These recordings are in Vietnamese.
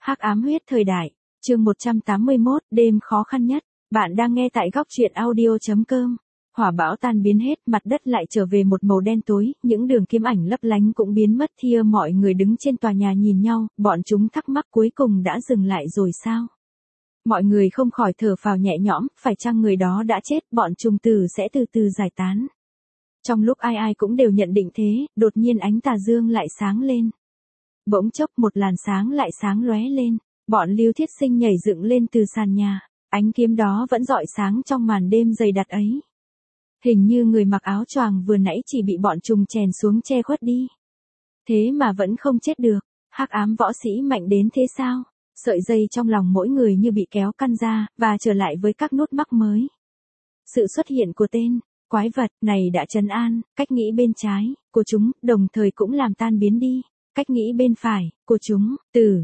Hắc ám huyết thời đại, chương 181, đêm khó khăn nhất. Bạn đang nghe tại góc truyện audio.com. Hỏa bão tan biến hết, mặt đất lại trở về một màu đen tối, những đường kiếm ảnh lấp lánh cũng biến mất thia. Mọi người đứng trên tòa nhà nhìn nhau, bọn chúng thắc mắc cuối cùng đã dừng lại rồi sao? Mọi người không khỏi thở phào nhẹ nhõm, phải chăng người đó đã chết, bọn trùng tử sẽ từ từ giải tán. Trong lúc ai ai cũng đều nhận định thế, đột nhiên ánh tà dương lại sáng lên. Bỗng chốc một làn sáng lại sáng lóe lên, bọn Lưu Thiết Sinh nhảy dựng lên từ sàn nhà, ánh kiếm đó vẫn rọi sáng trong màn đêm dày đặc ấy. Hình như người mặc áo choàng vừa nãy chỉ bị bọn trùng chèn xuống che khuất đi. Thế mà vẫn không chết được, hắc ám võ sĩ mạnh đến thế sao? Sợi dây trong lòng mỗi người như bị kéo căng ra, và trở lại với các nút mắc mới. Sự xuất hiện của tên quái vật này đã trấn an cách nghĩ bên trái của chúng, đồng thời cũng làm tan biến đi cách nghĩ bên phải của chúng.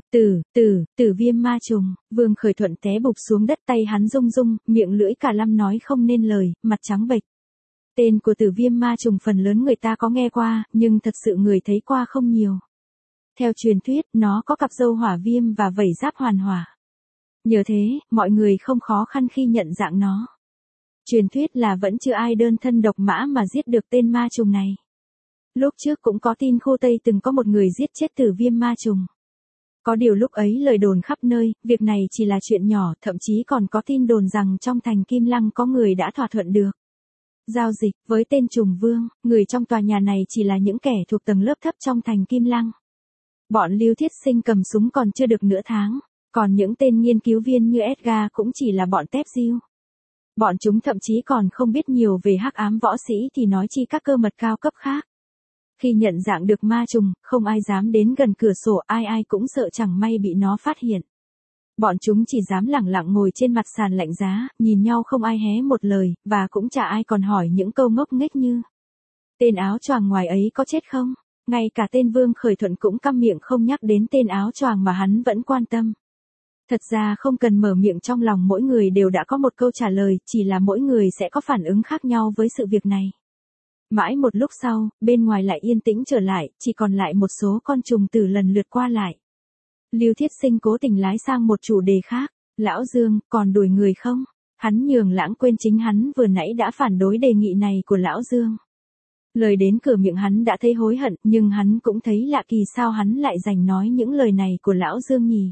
Tử viêm ma trùng. Vương Khởi Thuận té bục xuống đất, tay hắn rung rung, miệng lưỡi cả lăm nói không nên lời, mặt trắng bệch. Tên của tử viêm ma trùng phần lớn người ta có nghe qua, nhưng thật sự người thấy qua không nhiều. Theo truyền thuyết, nó có cặp râu hỏa viêm và vảy giáp hoàn hỏa. Nhờ thế, mọi người không khó khăn khi nhận dạng nó. Truyền thuyết là vẫn chưa ai đơn thân độc mã mà giết được tên ma trùng này. Lúc trước cũng có tin khu Tây từng có một người giết chết tử viêm ma trùng. Có điều lúc ấy lời đồn khắp nơi, việc này chỉ là chuyện nhỏ, thậm chí còn có tin đồn rằng trong thành Kim Lăng có người đã thỏa thuận được giao dịch với tên trùng vương. Người trong tòa nhà này chỉ là những kẻ thuộc tầng lớp thấp trong thành Kim Lăng. Bọn Lưu Thiết Sinh cầm súng còn chưa được nửa tháng, còn những tên nghiên cứu viên như Edgar cũng chỉ là bọn tép diêu. Bọn chúng thậm chí còn không biết nhiều về hắc ám võ sĩ thì nói chi các cơ mật cao cấp khác. Khi nhận dạng được ma trùng, không ai dám đến gần cửa sổ, ai ai cũng sợ chẳng may bị nó phát hiện. Bọn chúng chỉ dám lẳng lặng ngồi trên mặt sàn lạnh giá, nhìn nhau không ai hé một lời, và cũng chả ai còn hỏi những câu ngốc nghếch như: tên áo choàng ngoài ấy có chết không? Ngay cả tên Vương Khởi Thuận cũng câm miệng không nhắc đến tên áo choàng mà hắn vẫn quan tâm. Thật ra không cần mở miệng, trong lòng mỗi người đều đã có một câu trả lời, chỉ là mỗi người sẽ có phản ứng khác nhau với sự việc này. Mãi một lúc sau, bên ngoài lại yên tĩnh trở lại, chỉ còn lại một số con trùng tử lần lượt qua lại. Lưu Thiết Sinh cố tình lái sang một chủ đề khác. Lão Dương, còn đuổi người không? Hắn nhường lãng quên chính hắn vừa nãy đã phản đối đề nghị này của Lão Dương. Lời đến cửa miệng hắn đã thấy hối hận, nhưng hắn cũng thấy lạ kỳ sao hắn lại giành nói những lời này của Lão Dương nhỉ?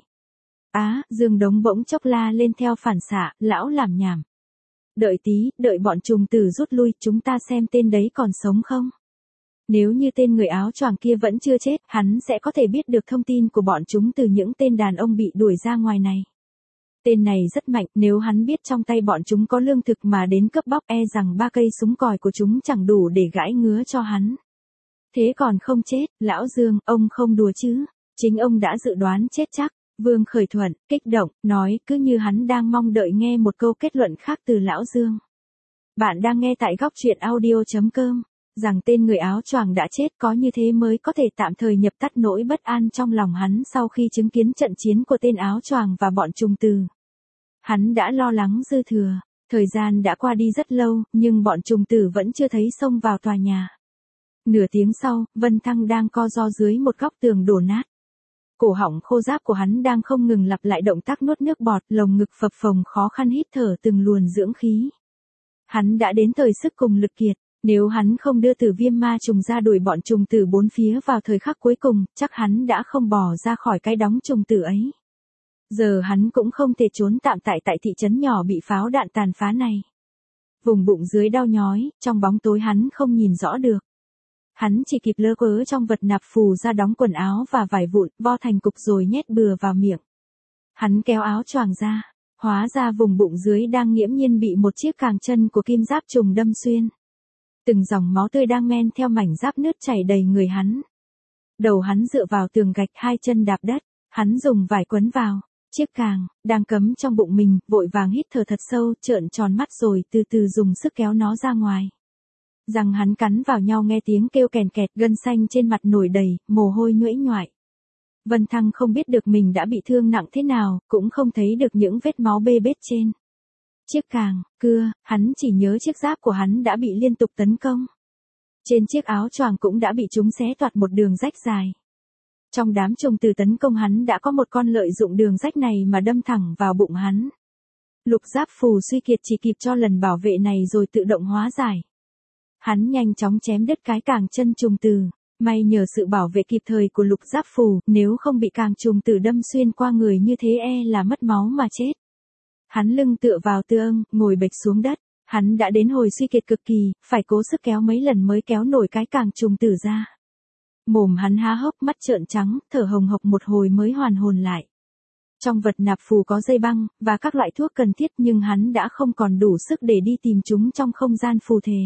Dương Đống bỗng chốc la lên theo phản xạ, lão làm nhảm. Đợi tí, đợi bọn trùng tử rút lui, chúng ta xem tên đấy còn sống không? Nếu như tên người áo choàng kia vẫn chưa chết, hắn sẽ có thể biết được thông tin của bọn chúng từ những tên đàn ông bị đuổi ra ngoài này. Tên này rất mạnh, nếu hắn biết trong tay bọn chúng có lương thực mà đến cướp bóc, e rằng 3 cây súng còi của chúng chẳng đủ để gãi ngứa cho hắn. Thế còn không chết, Lão Dương, ông không đùa chứ? Chính ông đã dự đoán chết chắc. Vương Khởi Thuận, kích động, nói cứ như hắn đang mong đợi nghe một câu kết luận khác từ Lão Dương. Bạn đang nghe tại góc truyện audio.com. Rằng tên người áo choàng đã chết, có như thế mới có thể tạm thời nhập tắt nỗi bất an trong lòng hắn sau khi chứng kiến trận chiến của tên áo choàng và bọn trùng tử. Hắn đã lo lắng dư thừa. Thời gian đã qua đi rất lâu, nhưng bọn trùng tử vẫn chưa thấy xông vào tòa nhà. Nửa tiếng sau, Vân Thăng đang co ro dưới một góc tường đổ nát. Cổ họng khô ráp của hắn đang không ngừng lặp lại động tác nuốt nước bọt, lồng ngực phập phồng khó khăn hít thở từng luồn dưỡng khí. Hắn đã đến thời sức cùng lực kiệt. Nếu hắn không đưa tử viêm ma trùng ra đuổi bọn trùng tử bốn phía vào thời khắc cuối cùng, chắc hắn đã không bò ra khỏi cái đóng trùng tử ấy. Giờ hắn cũng không thể trốn tạm tại thị trấn nhỏ bị pháo đạn tàn phá này. Vùng bụng dưới đau nhói, trong bóng tối hắn không nhìn rõ được. Hắn chỉ kịp lơ cớ trong vật nạp phù ra đóng quần áo và vải vụn, vo thành cục rồi nhét bừa vào miệng. Hắn kéo áo choàng ra, hóa ra vùng bụng dưới đang nghiễm nhiên bị một chiếc càng chân của kim giáp trùng đâm xuyên. Từng dòng máu tươi đang men theo mảnh giáp nứt chảy đầy người hắn. Đầu hắn dựa vào tường gạch, hai chân đạp đất, hắn dùng vải quấn vào chiếc càng đang cấm trong bụng mình, vội vàng hít thở thật sâu, trợn tròn mắt rồi từ từ dùng sức kéo nó ra ngoài. Răng hắn cắn vào nhau nghe tiếng kêu kèn kẹt, gân xanh trên mặt nổi đầy, mồ hôi nhuễ nhoại. Vân Thăng không biết được mình đã bị thương nặng thế nào, cũng không thấy được những vết máu bê bết trên chiếc càng, cưa, hắn chỉ nhớ chiếc giáp của hắn đã bị liên tục tấn công. Trên chiếc áo choàng cũng đã bị chúng xé toạc một đường rách dài. Trong đám trùng tử tấn công hắn đã có một con lợi dụng đường rách này mà đâm thẳng vào bụng hắn. Lục giáp phù suy kiệt chỉ kịp cho lần bảo vệ này rồi tự động hóa giải. Hắn nhanh chóng chém đứt cái càng chân trùng tử. May nhờ sự bảo vệ kịp thời của lục giáp phù, nếu không bị càng trùng tử đâm xuyên qua người như thế là mất máu mà chết. Hắn lưng tựa vào tường, ngồi bệt xuống đất. Hắn đã đến hồi suy kiệt cực kỳ, phải cố sức kéo mấy lần mới kéo nổi cái càng trùng tử ra. Mồm hắn há hốc, mắt trợn trắng, thở hồng hộc một hồi mới hoàn hồn lại. Trong vật nạp phù có dây băng, và các loại thuốc cần thiết nhưng hắn đã không còn đủ sức để đi tìm chúng trong không gian phù thể.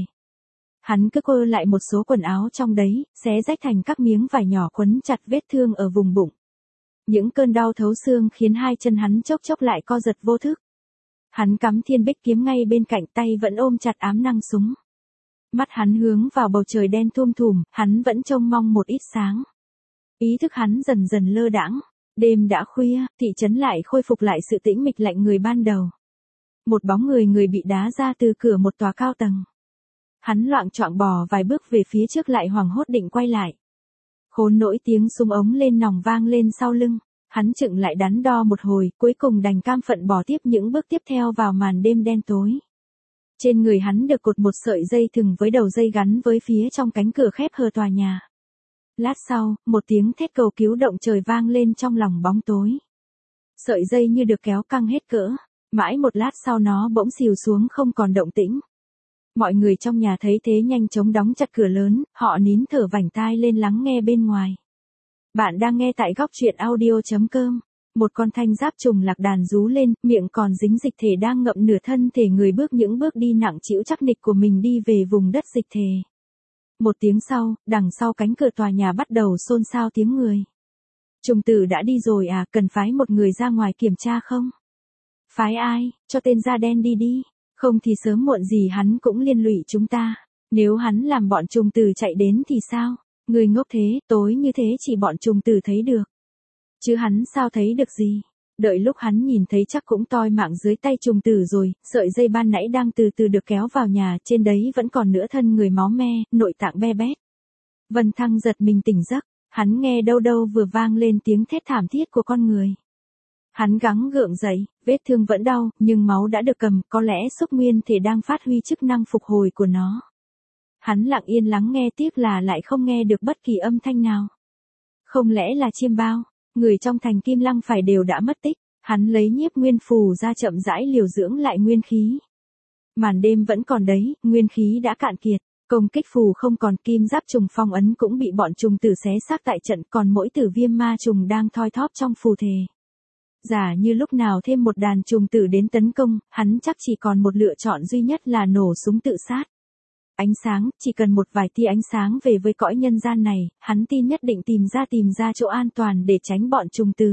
Hắn cứ quơ lại một số quần áo trong đấy, xé rách thành các miếng vải nhỏ quấn chặt vết thương ở vùng bụng. Những cơn đau thấu xương khiến hai chân hắn chốc chốc lại co giật vô thức. Hắn cắm thiên bích kiếm ngay bên cạnh, tay vẫn ôm chặt ám năng súng. Mắt hắn hướng vào bầu trời đen thum thùm, hắn vẫn trông mong một ít sáng. Ý thức hắn dần dần lơ đãng. Đêm đã khuya, thị trấn lại khôi phục lại sự tĩnh mịch lạnh người ban đầu. Một bóng người bị đá ra từ cửa một tòa cao tầng. Hắn loạng choạng bò vài bước về phía trước lại hoảng hốt định quay lại. Khốn nỗi tiếng súng ống lên nòng vang lên sau lưng. Hắn chựng lại đắn đo một hồi, cuối cùng đành cam phận bỏ tiếp những bước tiếp theo vào màn đêm đen tối. Trên người hắn được cột một sợi dây thừng với đầu dây gắn với phía trong cánh cửa khép hờ tòa nhà. Lát sau, một tiếng thét cầu cứu động trời vang lên trong lòng bóng tối. Sợi dây như được kéo căng hết cỡ, mãi một lát sau nó bỗng xìu xuống không còn động tĩnh. Mọi người trong nhà thấy thế nhanh chóng đóng chặt cửa lớn, họ nín thở vành tai lên lắng nghe bên ngoài. Bạn đang nghe tại góc truyện audio.com. Một con thanh giáp trùng lạc đàn rú lên, miệng còn dính dịch thể đang ngậm nửa thân thể người bước những bước đi nặng trĩu chắc nịch của mình đi về vùng đất dịch thể. Một tiếng sau, đằng sau cánh cửa tòa nhà bắt đầu xôn xao tiếng người. Trùng tử đã đi rồi à, cần phái một người ra ngoài kiểm tra không? Phái ai, cho tên da đen đi đi, không thì sớm muộn gì hắn cũng liên lụy chúng ta. Nếu hắn làm bọn trùng tử chạy đến thì sao? Người ngốc thế, tối như thế chỉ bọn trùng tử thấy được. Chứ hắn sao thấy được gì? Đợi lúc hắn nhìn thấy chắc cũng toi mạng dưới tay trùng tử rồi, sợi dây ban nãy đang từ từ được kéo vào nhà, trên đấy vẫn còn nửa thân người máu me, nội tạng be bét. Vân Thăng giật mình tỉnh giấc, hắn nghe đâu đâu vừa vang lên tiếng thét thảm thiết của con người. Hắn gắng gượng dậy, vết thương vẫn đau, nhưng máu đã được cầm, có lẽ xúc nguyên thể đang phát huy chức năng phục hồi của nó. Hắn lặng yên lắng nghe tiếc là lại không nghe được bất kỳ âm thanh nào. Không lẽ là chiêm bao? Người trong thành Kim Lăng phải đều đã mất tích, hắn lấy nhiếp nguyên phù ra chậm rãi liều dưỡng lại nguyên khí. Màn đêm vẫn còn đấy, nguyên khí đã cạn kiệt, công kích phù không còn, kim giáp trùng phong ấn cũng bị bọn trùng tử xé xác tại trận, còn mỗi tử viêm ma trùng đang thoi thóp trong phù thể. Giả như lúc nào thêm một đàn trùng tử đến tấn công, hắn chắc chỉ còn một lựa chọn duy nhất là nổ súng tự sát. Ánh sáng, chỉ cần một vài tia ánh sáng về với cõi nhân gian này, hắn tin nhất định tìm ra chỗ an toàn để tránh bọn trùng tử.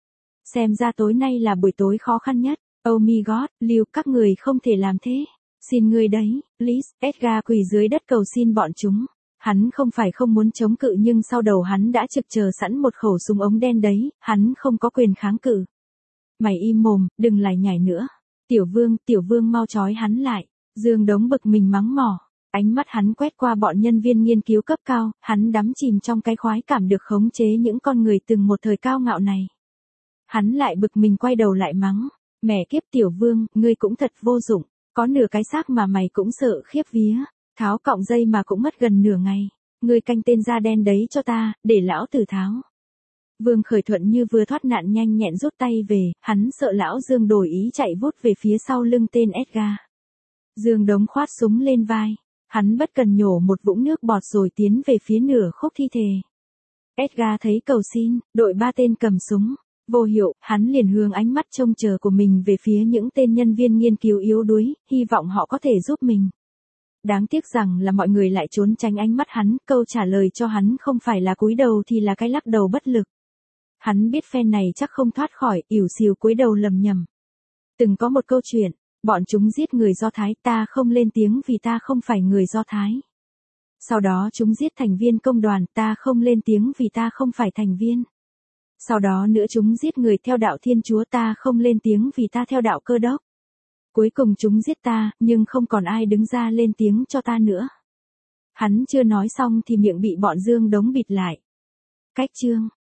Xem ra tối nay là buổi tối khó khăn nhất. Oh my god, Lưu, các người không thể làm thế. Xin ngươi đấy, please. Edgar quỳ dưới đất cầu xin bọn chúng. Hắn không phải không muốn chống cự nhưng sau đầu hắn đã trực chờ sẵn một khẩu súng ống đen đấy, hắn không có quyền kháng cự. Mày im mồm, đừng lải nhải nữa. Tiểu vương mau trói hắn lại. Dương Đống bực mình mắng mỏ. Ánh mắt hắn quét qua bọn nhân viên nghiên cứu cấp cao, hắn đắm chìm trong cái khoái cảm được khống chế những con người từng một thời cao ngạo này. Hắn lại bực mình quay đầu lại mắng, mẹ kiếp Tiểu Vương, ngươi cũng thật vô dụng, có nửa cái xác mà mày cũng sợ khiếp vía, tháo cọng dây mà cũng mất gần nửa ngày, ngươi canh tên da đen đấy cho ta, để lão tử tháo. Vương Khởi Thuận như vừa thoát nạn nhanh nhẹn rút tay về, hắn sợ lão Dương đổi ý chạy vút về phía sau lưng tên Edgar. Dương Đống khoát súng lên vai. Hắn bất cần nhổ một vũng nước bọt rồi tiến về phía nửa khúc thi thể. Edgar thấy cầu xin, đội ba tên cầm súng. Vô hiệu, hắn liền hướng ánh mắt trông chờ của mình về phía những tên nhân viên nghiên cứu yếu đuối, hy vọng họ có thể giúp mình. Đáng tiếc rằng là mọi người lại trốn tránh ánh mắt hắn, câu trả lời cho hắn không phải là cúi đầu thì là cái lắc đầu bất lực. Hắn biết phen này chắc không thoát khỏi, ỉu xìu cúi đầu lầm nhầm. Từng có một câu chuyện. Bọn chúng giết người Do Thái, ta không lên tiếng vì ta không phải người Do Thái. Sau đó chúng giết thành viên công đoàn, ta không lên tiếng vì ta không phải thành viên. Sau đó nữa chúng giết người theo đạo Thiên Chúa, ta không lên tiếng vì ta theo đạo Cơ Đốc. Cuối cùng chúng giết ta, nhưng không còn ai đứng ra lên tiếng cho ta nữa. Hắn chưa nói xong thì miệng bị bọn Dương Đống bịt lại. Cách chương